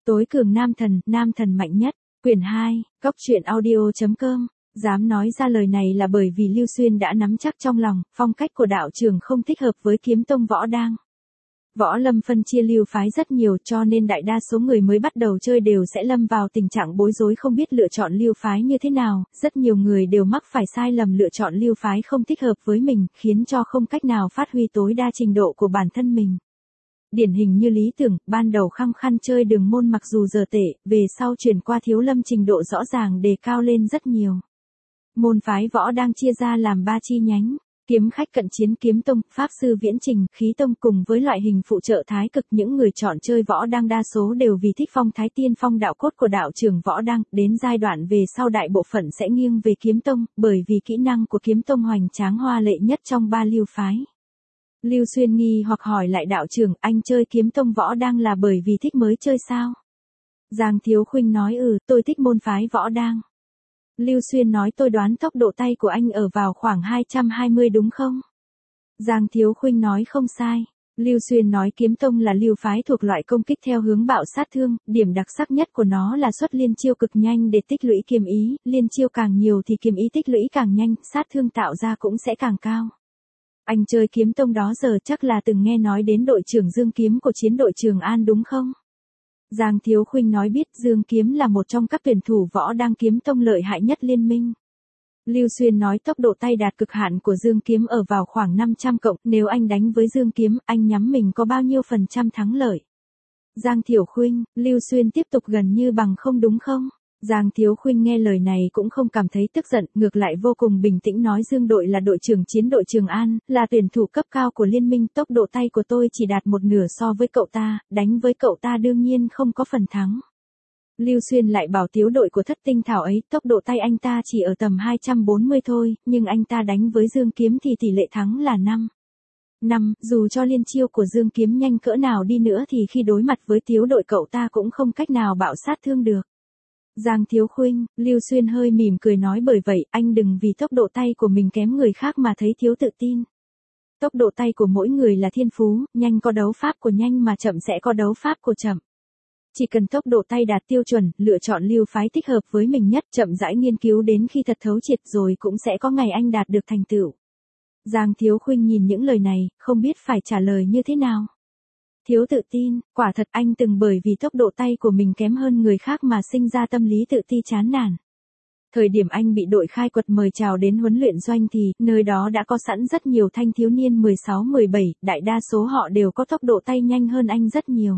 Tối cường nam thần mạnh nhất, quyển 2, Cóc truyện audio.com. Dám nói ra lời này là bởi vì Lưu Xuyên đã nắm chắc trong lòng, phong cách của đạo trường không thích hợp với kiếm tông võ đang. Võ lâm phân chia lưu phái rất nhiều cho nên đại đa số người mới bắt đầu chơi đều sẽ lâm vào tình trạng bối rối không biết lựa chọn lưu phái như thế nào, rất nhiều người đều mắc phải sai lầm lựa chọn lưu phái không thích hợp với mình, khiến cho không cách nào phát huy tối đa trình độ của bản thân mình. Điển hình như Lý Tưởng, ban đầu khăng khăn chơi đường môn mặc dù giờ tệ, về sau chuyển qua thiếu lâm trình độ rõ ràng đề cao lên rất nhiều. Môn phái võ đang chia ra làm 3 chi nhánh. Kiếm khách cận chiến kiếm tông, pháp sư viễn trình, khí tông cùng với loại hình phụ trợ thái cực. Những người chọn chơi võ đang đa số đều vì thích phong thái tiên phong đạo cốt của đạo trường võ đang, đến giai đoạn về sau đại bộ phận sẽ nghiêng về kiếm tông, bởi vì kỹ năng của kiếm tông hoành tráng hoa lệ nhất trong 3 lưu phái. Lưu Xuyên nghi hoặc hỏi lại đạo trưởng, anh chơi kiếm tông võ đang là bởi vì thích mới chơi sao? Giang Thiếu Khuynh nói tôi thích môn phái võ đang. Lưu Xuyên nói tôi đoán tốc độ tay của anh ở vào khoảng 220 đúng không? Giang Thiếu Khuynh nói không sai. Lưu Xuyên nói kiếm tông là lưu phái thuộc loại công kích theo hướng bạo sát thương, điểm đặc sắc nhất của nó là xuất liên chiêu cực nhanh để tích lũy kiếm ý, liên chiêu càng nhiều thì kiếm ý tích lũy càng nhanh, sát thương tạo ra cũng sẽ càng cao. Anh chơi kiếm tông đó giờ chắc là từng nghe nói đến đội trưởng Dương Kiếm của chiến đội Trường An đúng không? Giang Thiếu Khuynh nói biết Dương Kiếm là một trong các tuyển thủ võ đang kiếm tông lợi hại nhất liên minh. Lưu Xuyên nói tốc độ tay đạt cực hạn của Dương Kiếm ở vào khoảng 500 cộng, nếu anh đánh với Dương Kiếm, anh nhắm mình có bao nhiêu phần trăm thắng lợi? Giang Thiếu Khuynh, Lưu Xuyên tiếp tục gần như bằng không đúng không? Giang Thiếu Khuynh nghe lời này cũng không cảm thấy tức giận, ngược lại vô cùng bình tĩnh nói Dương đội là đội trưởng chiến đội Trường An, là tuyển thủ cấp cao của liên minh, tốc độ tay của tôi chỉ đạt một nửa so với cậu ta, đánh với cậu ta đương nhiên không có phần thắng. Lưu Xuyên lại bảo thiếu đội của Thất Tinh Thảo ấy, tốc độ tay anh ta chỉ ở tầm 240 thôi, nhưng anh ta đánh với Dương Kiếm thì tỷ lệ thắng là 5. Dù cho liên chiêu của Dương Kiếm nhanh cỡ nào đi nữa thì khi đối mặt với thiếu đội cậu ta cũng không cách nào bạo sát thương được. Giang Thiếu Khuynh, Lưu Xuyên hơi mỉm cười nói bởi vậy, anh đừng vì tốc độ tay của mình kém người khác mà thấy thiếu tự tin. Tốc độ tay của mỗi người là thiên phú, nhanh có đấu pháp của nhanh mà chậm sẽ có đấu pháp của chậm. Chỉ cần tốc độ tay đạt tiêu chuẩn, lựa chọn lưu phái thích hợp với mình nhất, chậm rãi nghiên cứu đến khi thật thấu triệt rồi cũng sẽ có ngày anh đạt được thành tựu. Giang Thiếu Khuynh nhìn những lời này, không biết phải trả lời như thế nào. Thiếu tự tin, quả thật anh từng bởi vì tốc độ tay của mình kém hơn người khác mà sinh ra tâm lý tự ti chán nản. Thời điểm anh bị đội khai quật mời chào đến huấn luyện doanh thì, nơi đó đã có sẵn rất nhiều thanh thiếu niên 16-17, đại đa số họ đều có tốc độ tay nhanh hơn anh rất nhiều.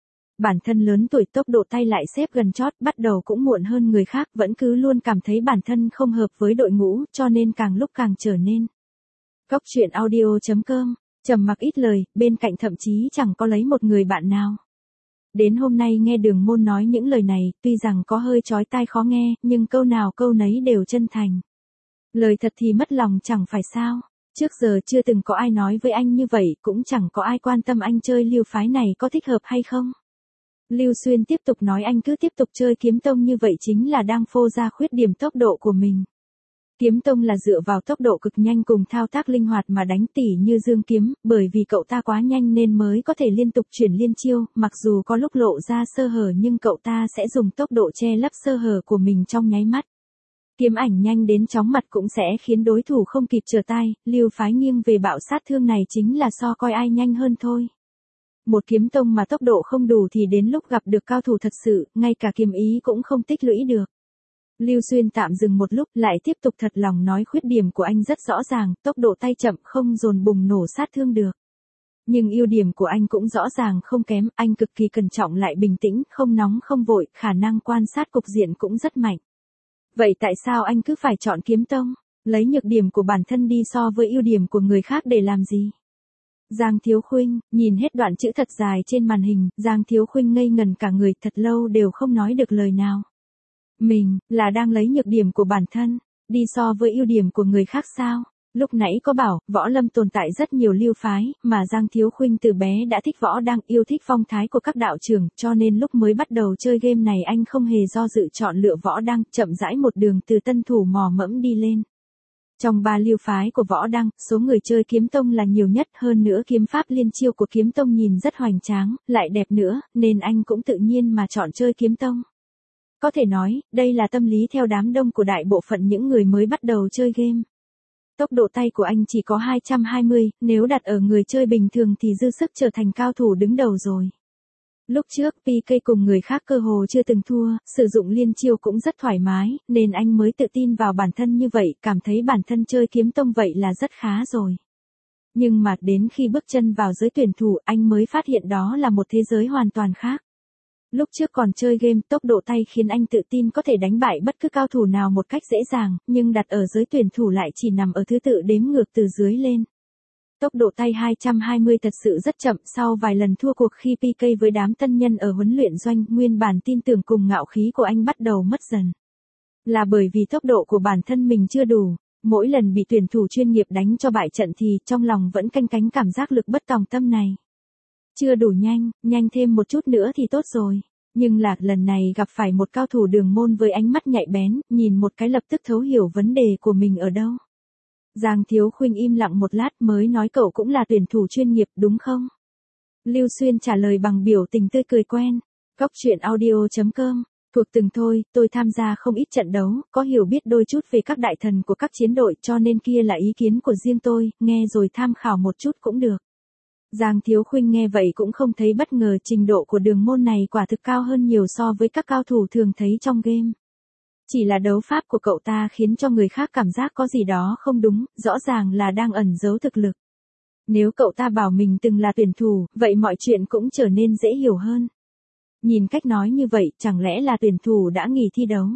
Bản thân lớn tuổi tốc độ tay lại xếp gần chót, bắt đầu cũng muộn hơn người khác, vẫn cứ luôn cảm thấy bản thân không hợp với đội ngũ, cho nên càng lúc càng trở nên. Cóc truyện audio.com. Trầm mặc ít lời, bên cạnh thậm chí chẳng có lấy một người bạn nào. Đến hôm nay nghe Đường Môn nói những lời này, tuy rằng có hơi chói tai khó nghe, nhưng câu nào câu nấy đều chân thành. Lời thật thì mất lòng chẳng phải sao. Trước giờ chưa từng có ai nói với anh như vậy, cũng chẳng có ai quan tâm anh chơi lưu phái này có thích hợp hay không. Lưu Xuyên tiếp tục nói anh cứ tiếp tục chơi kiếm tông như vậy chính là đang phô ra khuyết điểm tốc độ của mình. Kiếm tông là dựa vào tốc độ cực nhanh cùng thao tác linh hoạt mà đánh tỉ như Dương Kiếm, bởi vì cậu ta quá nhanh nên mới có thể liên tục chuyển liên chiêu, mặc dù có lúc lộ ra sơ hở nhưng cậu ta sẽ dùng tốc độ che lấp sơ hở của mình trong nháy mắt. Kiếm ảnh nhanh đến chóng mặt cũng sẽ khiến đối thủ không kịp trở tay, lưu phái nghiêng về bạo sát thương này chính là so coi ai nhanh hơn thôi. Một kiếm tông mà tốc độ không đủ thì đến lúc gặp được cao thủ thật sự, ngay cả kiếm ý cũng không tích lũy được. Lưu Xuyên tạm dừng một lúc lại tiếp tục thật lòng nói khuyết điểm của anh rất rõ ràng, tốc độ tay chậm không dồn bùng nổ sát thương được. Nhưng ưu điểm của anh cũng rõ ràng không kém, anh cực kỳ cẩn trọng lại bình tĩnh, không nóng không vội, khả năng quan sát cục diện cũng rất mạnh. Vậy tại sao anh cứ phải chọn kiếm tông? Lấy nhược điểm của bản thân đi so với ưu điểm của người khác để làm gì? Giang Thiếu Khuynh, nhìn hết đoạn chữ thật dài trên màn hình, Giang Thiếu Khuynh ngây ngần cả người thật lâu đều không nói được lời nào. Mình, là đang lấy nhược điểm của bản thân, đi so với ưu điểm của người khác sao? Lúc nãy có bảo, võ lâm tồn tại rất nhiều lưu phái, mà Giang Thiếu Khuynh từ bé đã thích võ đang yêu thích phong thái của các đạo trưởng, cho nên lúc mới bắt đầu chơi game này anh không hề do dự chọn lựa võ đang, chậm rãi một đường từ tân thủ mò mẫm đi lên. Trong 3 lưu phái của Võ Đăng, số người chơi kiếm tông là nhiều nhất, hơn nữa kiếm pháp liên chiêu của kiếm tông nhìn rất hoành tráng, lại đẹp nữa, nên anh cũng tự nhiên mà chọn chơi kiếm tông. Có thể nói, đây là tâm lý theo đám đông của đại bộ phận những người mới bắt đầu chơi game. Tốc độ tay của anh chỉ có 220, nếu đặt ở người chơi bình thường thì dư sức trở thành cao thủ đứng đầu rồi. Lúc trước PK cùng người khác cơ hồ chưa từng thua, sử dụng liên chiêu cũng rất thoải mái, nên anh mới tự tin vào bản thân như vậy, cảm thấy bản thân chơi kiếm tông vậy là rất khá rồi. Nhưng mà đến khi bước chân vào giới tuyển thủ anh mới phát hiện đó là một thế giới hoàn toàn khác. Lúc trước còn chơi game, tốc độ tay khiến anh tự tin có thể đánh bại bất cứ cao thủ nào một cách dễ dàng, nhưng đặt ở giới tuyển thủ lại chỉ nằm ở thứ tự đếm ngược từ dưới lên. Tốc độ tay 220 thật sự rất chậm, sau vài lần thua cuộc khi PK với đám tân nhân ở huấn luyện doanh, nguyên bản tin tưởng cùng ngạo khí của anh bắt đầu mất dần. Là bởi vì tốc độ của bản thân mình chưa đủ, mỗi lần bị tuyển thủ chuyên nghiệp đánh cho bại trận thì trong lòng vẫn canh cánh cảm giác lực bất tòng tâm này. Chưa đủ nhanh, nhanh thêm một chút nữa thì tốt rồi. Nhưng là lần này gặp phải một cao thủ đường môn với ánh mắt nhạy bén, nhìn một cái lập tức thấu hiểu vấn đề của mình ở đâu. Giang Thiếu Khuynh im lặng một lát mới nói cậu cũng là tuyển thủ chuyên nghiệp đúng không? Lưu Xuyên trả lời bằng biểu tình tươi cười quen. Cóc truyện audio.com, thuộc từng thôi, tôi tham gia không ít trận đấu, có hiểu biết đôi chút về các đại thần của các chiến đội cho nên kia là ý kiến của riêng tôi, nghe rồi tham khảo một chút cũng được. Giang Thiếu Khuynh nghe vậy cũng không thấy bất ngờ, trình độ của đường môn này quả thực cao hơn nhiều so với các cao thủ thường thấy trong game. Chỉ là đấu pháp của cậu ta khiến cho người khác cảm giác có gì đó không đúng, rõ ràng là đang ẩn giấu thực lực. Nếu cậu ta bảo mình từng là tuyển thủ, vậy mọi chuyện cũng trở nên dễ hiểu hơn. Nhìn cách nói như vậy, chẳng lẽ là tuyển thủ đã nghỉ thi đấu?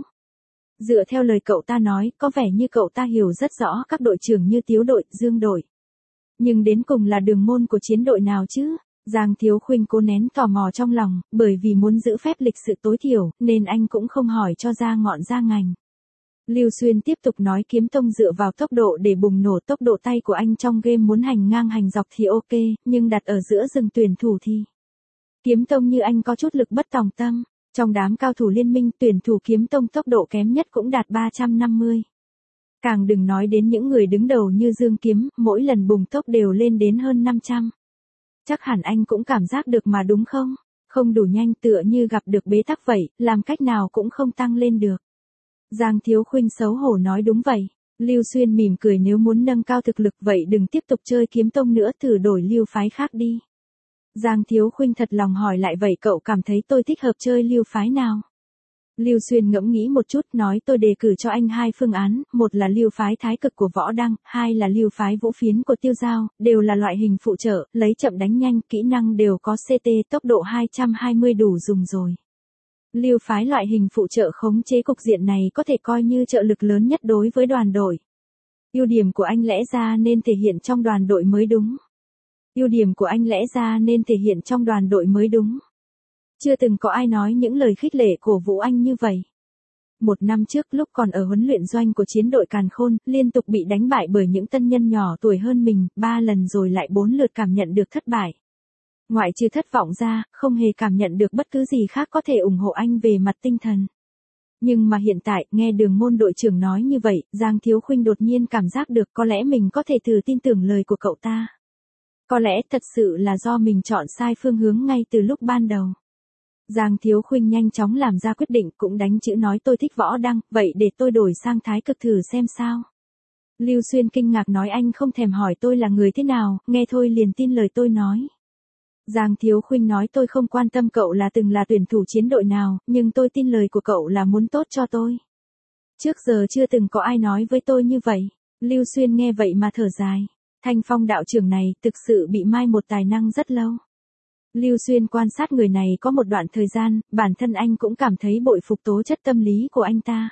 Dựa theo lời cậu ta nói, có vẻ như cậu ta hiểu rất rõ các đội trưởng như Tiếu đội, Dương đội. Nhưng đến cùng là đường môn của chiến đội nào chứ? Giang Thiếu Khuynh cố nén tò mò trong lòng, bởi vì muốn giữ phép lịch sự tối thiểu, nên anh cũng không hỏi cho ra ngọn ra ngành. Lưu Xuyên tiếp tục nói kiếm tông dựa vào tốc độ để bùng nổ, tốc độ tay của anh trong game muốn hành ngang hành dọc thì ok, nhưng đặt ở giữa rừng tuyển thủ thì... Kiếm tông như anh có chút lực bất tòng tâm, trong đám cao thủ liên minh tuyển thủ kiếm tông tốc độ kém nhất cũng đạt 350. Càng đừng nói đến những người đứng đầu như Dương Kiếm, mỗi lần bùng tốc đều lên đến hơn 500. Chắc hẳn anh cũng cảm giác được mà đúng không? Không đủ nhanh, tựa như gặp được bế tắc vậy, làm cách nào cũng không tăng lên được. Giang Thiếu Khuynh xấu hổ nói đúng vậy. Lưu Xuyên mỉm cười, nếu muốn nâng cao thực lực vậy đừng tiếp tục chơi kiếm tông nữa, thử đổi lưu phái khác đi. Giang Thiếu Khuynh thật lòng hỏi lại, vậy cậu cảm thấy tôi thích hợp chơi lưu phái nào? Lưu Xuyên ngẫm nghĩ một chút nói, tôi đề cử cho anh 2 phương án, một là lưu phái Thái Cực của Võ Đăng, 2 là lưu phái Vũ Phiến của Tiêu Giao, đều là loại hình phụ trợ, lấy chậm đánh nhanh, kỹ năng đều có CT, tốc độ 220 đủ dùng rồi. Lưu phái loại hình phụ trợ khống chế cục diện này có thể coi như trợ lực lớn nhất đối với đoàn đội. Ưu điểm của anh lẽ ra nên thể hiện trong đoàn đội mới đúng. Ưu điểm của anh lẽ ra nên thể hiện trong đoàn đội mới đúng. Chưa từng có ai nói những lời khích lệ cổ vũ anh như vậy. 1 năm trước lúc còn ở huấn luyện doanh của chiến đội Càn Khôn, liên tục bị đánh bại bởi những tân nhân nhỏ tuổi hơn mình, 3 lần rồi lại 4 lượt cảm nhận được thất bại. Ngoại trừ thất vọng ra, không hề cảm nhận được bất cứ gì khác có thể ủng hộ anh về mặt tinh thần. Nhưng mà hiện tại, nghe Đường môn đội trưởng nói như vậy, Giang Thiếu Khuynh đột nhiên cảm giác được có lẽ mình có thể thử tin tưởng lời của cậu ta. Có lẽ thật sự là do mình chọn sai phương hướng ngay từ lúc ban đầu. Giang Thiếu Khuynh nhanh chóng làm ra quyết định, cũng đánh chữ nói, tôi thích Võ Đăng, vậy để tôi đổi sang Thái Cực thử xem sao. Lưu Xuyên kinh ngạc nói, anh không thèm hỏi tôi là người thế nào, nghe thôi liền tin lời tôi nói. Giang Thiếu Khuynh nói, tôi không quan tâm cậu là từng là tuyển thủ chiến đội nào, nhưng tôi tin lời của cậu là muốn tốt cho tôi. Trước giờ chưa từng có ai nói với tôi như vậy. Lưu Xuyên nghe vậy mà thở dài. Thanh Phong đạo trưởng này thực sự bị mai một tài năng rất lâu. Lưu Xuyên quan sát người này có một đoạn thời gian, bản thân anh cũng cảm thấy bội phục tố chất tâm lý của anh ta.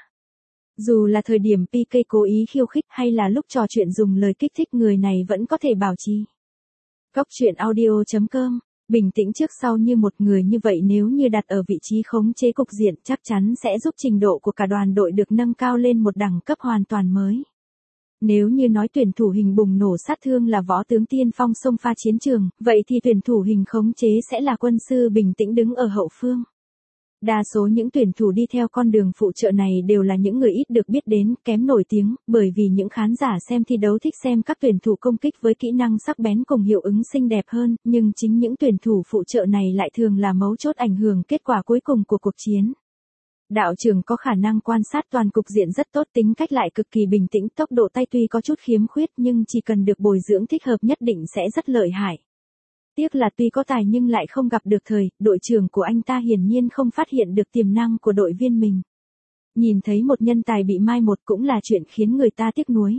Dù là thời điểm PK cố ý khiêu khích hay là lúc trò chuyện dùng lời kích thích, người này vẫn có thể bảo trì. Cóc truyện audio.com, bình tĩnh trước sau như một người như vậy nếu như đặt ở vị trí khống chế cục diện chắc chắn sẽ giúp trình độ của cả đoàn đội được nâng cao lên một đẳng cấp hoàn toàn mới. Nếu như nói tuyển thủ hình bùng nổ sát thương là võ tướng tiên phong xông pha chiến trường, vậy thì tuyển thủ hình khống chế sẽ là quân sư bình tĩnh đứng ở hậu phương. Đa số những tuyển thủ đi theo con đường phụ trợ này đều là những người ít được biết đến, kém nổi tiếng, bởi vì những khán giả xem thi đấu thích xem các tuyển thủ công kích với kỹ năng sắc bén cùng hiệu ứng xinh đẹp hơn, nhưng chính những tuyển thủ phụ trợ này lại thường là mấu chốt ảnh hưởng kết quả cuối cùng của cuộc chiến. Đạo trưởng có khả năng quan sát toàn cục diện rất tốt, tính cách lại cực kỳ bình tĩnh, tốc độ tay tuy có chút khiếm khuyết nhưng chỉ cần được bồi dưỡng thích hợp nhất định sẽ rất lợi hại. Tiếc là tuy có tài nhưng lại không gặp được thời, đội trưởng của anh ta hiển nhiên không phát hiện được tiềm năng của đội viên mình. Nhìn thấy một nhân tài bị mai một cũng là chuyện khiến người ta tiếc nuối.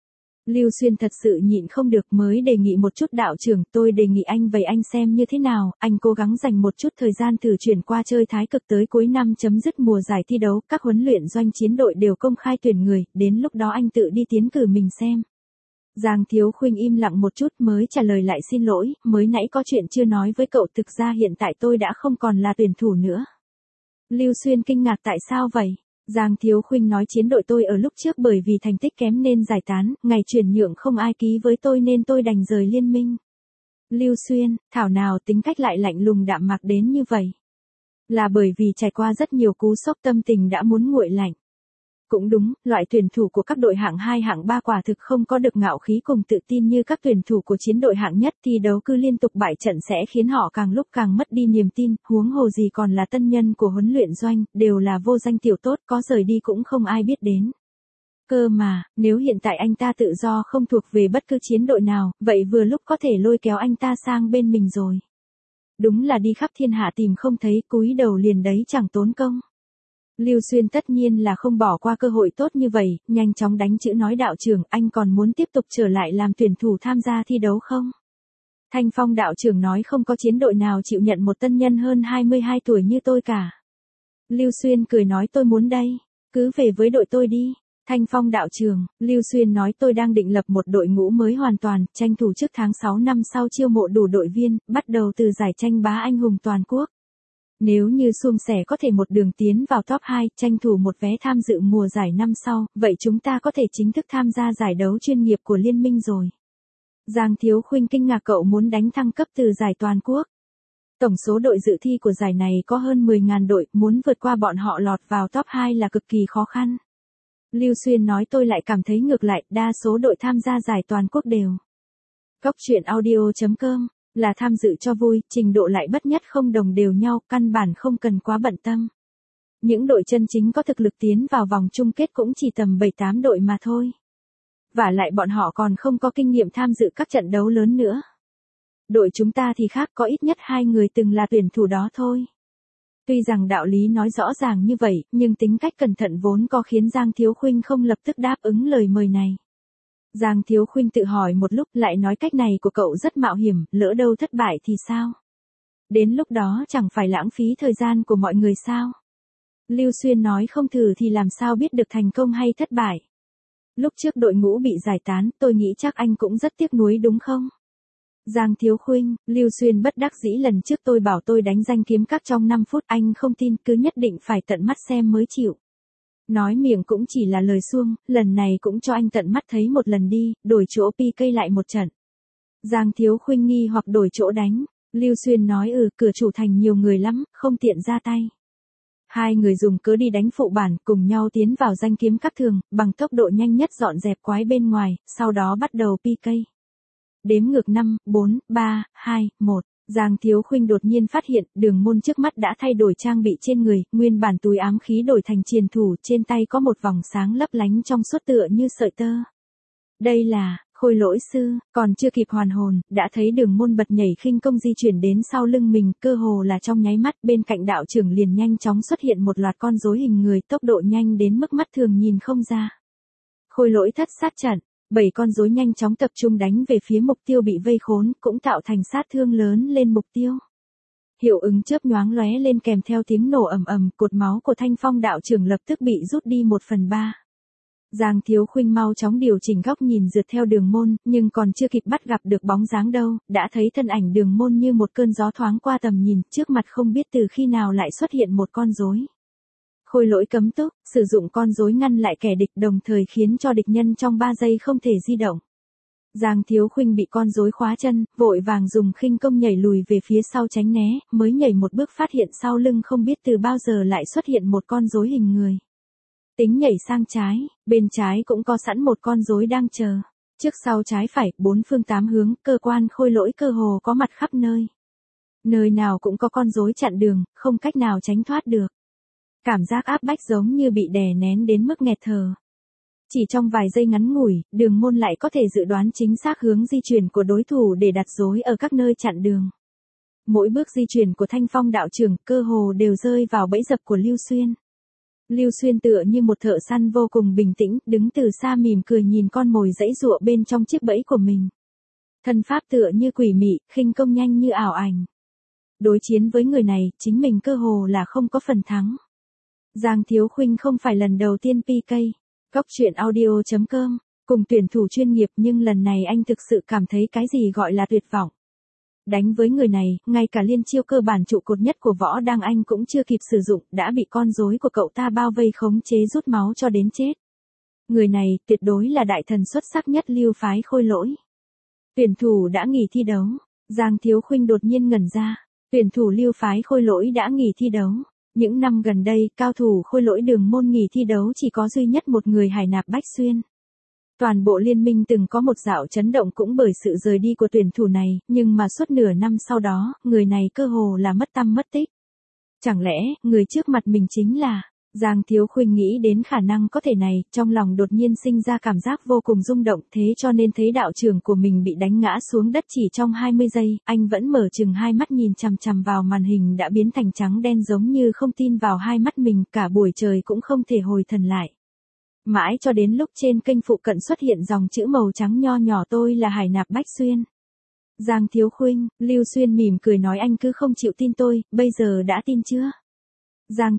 Lưu Xuyên thật sự nhịn không được mới đề nghị một chút đạo trưởng, tôi đề nghị anh vậy anh xem như thế nào, anh cố gắng dành một chút thời gian thử chuyển qua chơi thái cực tới cuối năm chấm dứt mùa giải thi đấu, các huấn luyện doanh chiến đội đều công khai tuyển người, đến lúc đó anh tự đi tiến cử mình xem. Giang Thiếu Khuynh im lặng một chút mới trả lời lại xin lỗi, mới nãy có chuyện chưa nói với cậu, thực ra hiện tại tôi đã không còn là tuyển thủ nữa. Lưu Xuyên kinh ngạc tại sao vậy? Giang Thiếu Khuynh nói chiến đội tôi ở lúc trước bởi vì thành tích kém nên giải tán, ngày chuyển nhượng không ai ký với tôi nên tôi đành rời liên minh. Lưu Xuyên, thảo nào tính cách lại lạnh lùng đạm mạc đến như vậy? Là bởi vì trải qua rất nhiều cú sốc tâm tình đã muốn nguội lạnh. Cũng đúng, loại tuyển thủ của các đội hạng 2 hạng 3 quả thực không có được ngạo khí cùng tự tin như các tuyển thủ của chiến đội hạng nhất, thi đấu cứ liên tục bại trận sẽ khiến họ càng lúc càng mất đi niềm tin, huống hồ gì còn là tân nhân của huấn luyện doanh, đều là vô danh tiểu tốt, có rời đi cũng không ai biết đến. Cơ mà, nếu hiện tại anh ta tự do không thuộc về bất cứ chiến đội nào, vậy vừa lúc có thể lôi kéo anh ta sang bên mình rồi. Đúng là đi khắp thiên hạ tìm không thấy, cúi đầu liền đấy chẳng tốn công. Lưu Xuyên tất nhiên là không bỏ qua cơ hội tốt như vậy, nhanh chóng đánh chữ nói đạo trưởng, anh còn muốn tiếp tục trở lại làm tuyển thủ tham gia thi đấu không? Thanh Phong đạo trưởng nói không có chiến đội nào chịu nhận một tân nhân hơn 22 tuổi như tôi cả. Lưu Xuyên cười nói tôi muốn đây, cứ về với đội tôi đi. Thanh Phong đạo trưởng, Lưu Xuyên nói tôi đang định lập một đội ngũ mới hoàn toàn, tranh thủ trước tháng 6 năm sau chiêu mộ đủ đội viên, bắt đầu từ giải tranh bá anh hùng toàn quốc. Nếu như suôn sẻ có thể một đường tiến vào top 2, tranh thủ một vé tham dự mùa giải năm sau, vậy chúng ta có thể chính thức tham gia giải đấu chuyên nghiệp của liên minh rồi. Giang Thiếu Khuynh kinh ngạc, cậu muốn đánh thăng cấp từ giải toàn quốc. Tổng số đội dự thi của giải này có hơn 10.000 đội, muốn vượt qua bọn họ lọt vào top 2 là cực kỳ khó khăn. Lưu Xuyên nói tôi lại cảm thấy ngược lại, đa số đội tham gia giải toàn quốc đều. Cóc truyện audio.com là tham dự cho vui, trình độ lại bất nhất không đồng đều nhau, căn bản không cần quá bận tâm. Những đội chân chính có thực lực tiến vào vòng chung kết cũng chỉ tầm 7-8 đội mà thôi. Vả lại bọn họ còn không có kinh nghiệm tham dự các trận đấu lớn nữa. Đội chúng ta thì khác, có ít nhất 2 người từng là tuyển thủ đó thôi. Tuy rằng đạo lý nói rõ ràng như vậy, nhưng tính cách cẩn thận vốn có khiến Giang Thiếu Khuynh không lập tức đáp ứng lời mời này. Giang Thiếu Khuynh tự hỏi một lúc lại nói cách này của cậu rất mạo hiểm, lỡ đâu thất bại thì sao? Đến lúc đó chẳng phải lãng phí thời gian của mọi người sao? Lưu Xuyên nói không thử thì làm sao biết được thành công hay thất bại? Lúc trước đội ngũ bị giải tán, tôi nghĩ chắc anh cũng rất tiếc nuối đúng không? Giang Thiếu Khuynh, Lưu Xuyên bất đắc dĩ, lần trước tôi bảo tôi đánh danh kiếm các trong 5 phút, anh không tin, cứ nhất định phải tận mắt xem mới chịu. Nói miệng cũng chỉ là lời suông, lần này cũng cho anh tận mắt thấy một lần đi, đổi chỗ PK lại một trận. Giang Thiếu Khuynh nghi hoặc đổi chỗ đánh. Lưu Xuyên nói cửa chủ thành nhiều người lắm, không tiện ra tay. Hai người dùng cớ đi đánh phụ bản, cùng nhau tiến vào danh kiếm các thường, bằng tốc độ nhanh nhất dọn dẹp quái bên ngoài, sau đó bắt đầu PK. Đếm ngược 5, 4, 3, 2, 1. Giang Thiếu Khuynh đột nhiên phát hiện, Đường Môn trước mắt đã thay đổi trang bị trên người, nguyên bản túi ám khí đổi thành triền thủ, trên tay có một vòng sáng lấp lánh trong suốt tựa như sợi tơ. Đây là Khôi Lỗi sư, còn chưa kịp hoàn hồn, đã thấy Đường Môn bật nhảy khinh công di chuyển đến sau lưng mình, cơ hồ là trong nháy mắt, bên cạnh đạo trưởng liền nhanh chóng xuất hiện một loạt con rối hình người, tốc độ nhanh đến mức mắt thường nhìn không ra. Khôi Lỗi thất sát trận. 7 con rối nhanh chóng tập trung đánh về phía mục tiêu bị vây khốn, cũng tạo thành sát thương lớn lên mục tiêu. Hiệu ứng chớp nhoáng lóe lên kèm theo tiếng nổ ầm ầm, cột máu của Thanh Phong đạo trưởng lập tức bị rút đi 1/3. Giang Thiếu Khuynh mau chóng điều chỉnh góc nhìn rượt theo Đường Môn, nhưng còn chưa kịp bắt gặp được bóng dáng đâu, đã thấy thân ảnh Đường Môn như một cơn gió thoáng qua tầm nhìn, trước mặt không biết từ khi nào lại xuất hiện một con rối. Khôi Lỗi cấm túc, sử dụng con rối ngăn lại kẻ địch, đồng thời khiến cho địch nhân trong 3 giây không thể di động. Giang Thiếu Khuynh bị con rối khóa chân, vội vàng dùng khinh công nhảy lùi về phía sau tránh né, mới nhảy một bước phát hiện sau lưng không biết từ bao giờ lại xuất hiện một con rối hình người. Tính nhảy sang trái, bên trái cũng có sẵn một con rối đang chờ. Trước sau trái phải, bốn phương tám hướng, cơ quan khôi lỗi cơ hồ có mặt khắp nơi. Nơi nào cũng có con rối chặn đường, không cách nào tránh thoát được. Cảm giác áp bách giống như bị đè nén đến mức nghẹt thở. Chỉ trong vài giây ngắn ngủi, Đường Môn lại có thể dự đoán chính xác hướng di chuyển của đối thủ để đặt rối ở các nơi chặn đường. Mỗi bước di chuyển của Thanh Phong đạo trưởng cơ hồ đều rơi vào bẫy dập của Lưu Xuyên. Lưu Xuyên tựa như một thợ săn vô cùng bình tĩnh, đứng từ xa mỉm cười nhìn con mồi giãy giụa bên trong chiếc bẫy của mình. Thân pháp tựa như quỷ mị, khinh công nhanh như ảo ảnh. Đối chiến với người này, chính mình cơ hồ là không có phần thắng. Giang Thiếu Khuynh không phải lần đầu tiên PK. Góc truyện audio.com, cùng tuyển thủ chuyên nghiệp nhưng lần này anh thực sự cảm thấy cái gì gọi là tuyệt vọng. Đánh với người này, ngay cả liên chiêu cơ bản trụ cột nhất của võ đang anh cũng chưa kịp sử dụng, đã bị con rối của cậu ta bao vây khống chế rút máu cho đến chết. Người này, tuyệt đối là đại thần xuất sắc nhất Lưu phái Khôi Lỗi. Tuyển thủ đã nghỉ thi đấu. Giang Thiếu Khuynh đột nhiên ngẩn ra. Tuyển thủ Lưu phái Khôi Lỗi đã nghỉ thi đấu. Những năm gần đây, cao thủ Khôi Lỗi Đường Môn nghỉ thi đấu chỉ có duy nhất một người, Hải Nạp Bách Xuyên. Toàn bộ liên minh từng có một dạo chấn động cũng bởi sự rời đi của tuyển thủ này, nhưng mà suốt nửa năm sau đó, người này cơ hồ là mất tăm mất tích. Chẳng lẽ, người trước mặt mình chính là... Giang Thiếu Khuynh nghĩ đến khả năng có thể này, trong lòng đột nhiên sinh ra cảm giác vô cùng rung động, thế cho nên thấy đạo trưởng của mình bị đánh ngã xuống đất chỉ trong 20 giây, anh vẫn mở chừng hai mắt nhìn chằm chằm vào màn hình đã biến thành trắng đen giống như không tin vào hai mắt mình, cả buổi trời cũng không thể hồi thần lại. Mãi cho đến lúc trên kênh phụ cận xuất hiện dòng chữ màu trắng nho nhỏ, tôi là Hải Nạp Bách Xuyên. Giang Thiếu Khuynh, Lưu Xuyên mỉm cười nói, anh cứ không chịu tin tôi, bây giờ đã tin chưa? Giang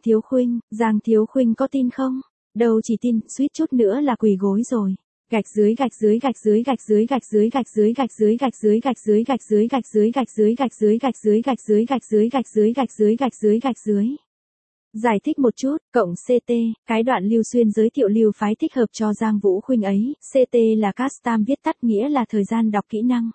Thiếu Khuynh có tin không? Đâu chỉ tin, suýt chút nữa là quỳ gối rồi. Gạch dưới gạch dưới gạch dưới gạch dưới gạch dưới gạch dưới gạch dưới gạch dưới gạch dưới gạch dưới gạch dưới gạch dưới gạch dưới gạch dưới gạch dưới gạch dưới gạch dưới gạch dưới gạch dưới gạch dưới. Giải thích một chút, cộng CT, cái đoạn Lưu Xuyên giới thiệu Lưu phái thích hợp cho Giang Vũ Khuynh ấy, CT là custom viết tắt nghĩa là thời gian đọc kỹ năng.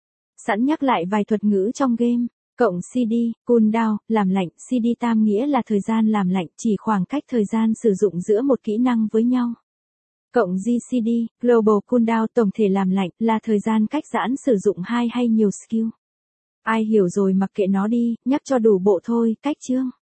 Sẵn nhắc lại vài thuật ngữ trong game. Cộng CD, cooldown, làm lạnh, CD tam nghĩa là thời gian làm lạnh, chỉ khoảng cách thời gian sử dụng giữa một kỹ năng với nhau. Cộng GCD, global cooldown, tổng thể làm lạnh, là thời gian cách giãn sử dụng hai hay nhiều skill. Ai hiểu rồi mặc kệ nó đi, nhắc cho đủ bộ thôi, cách chương.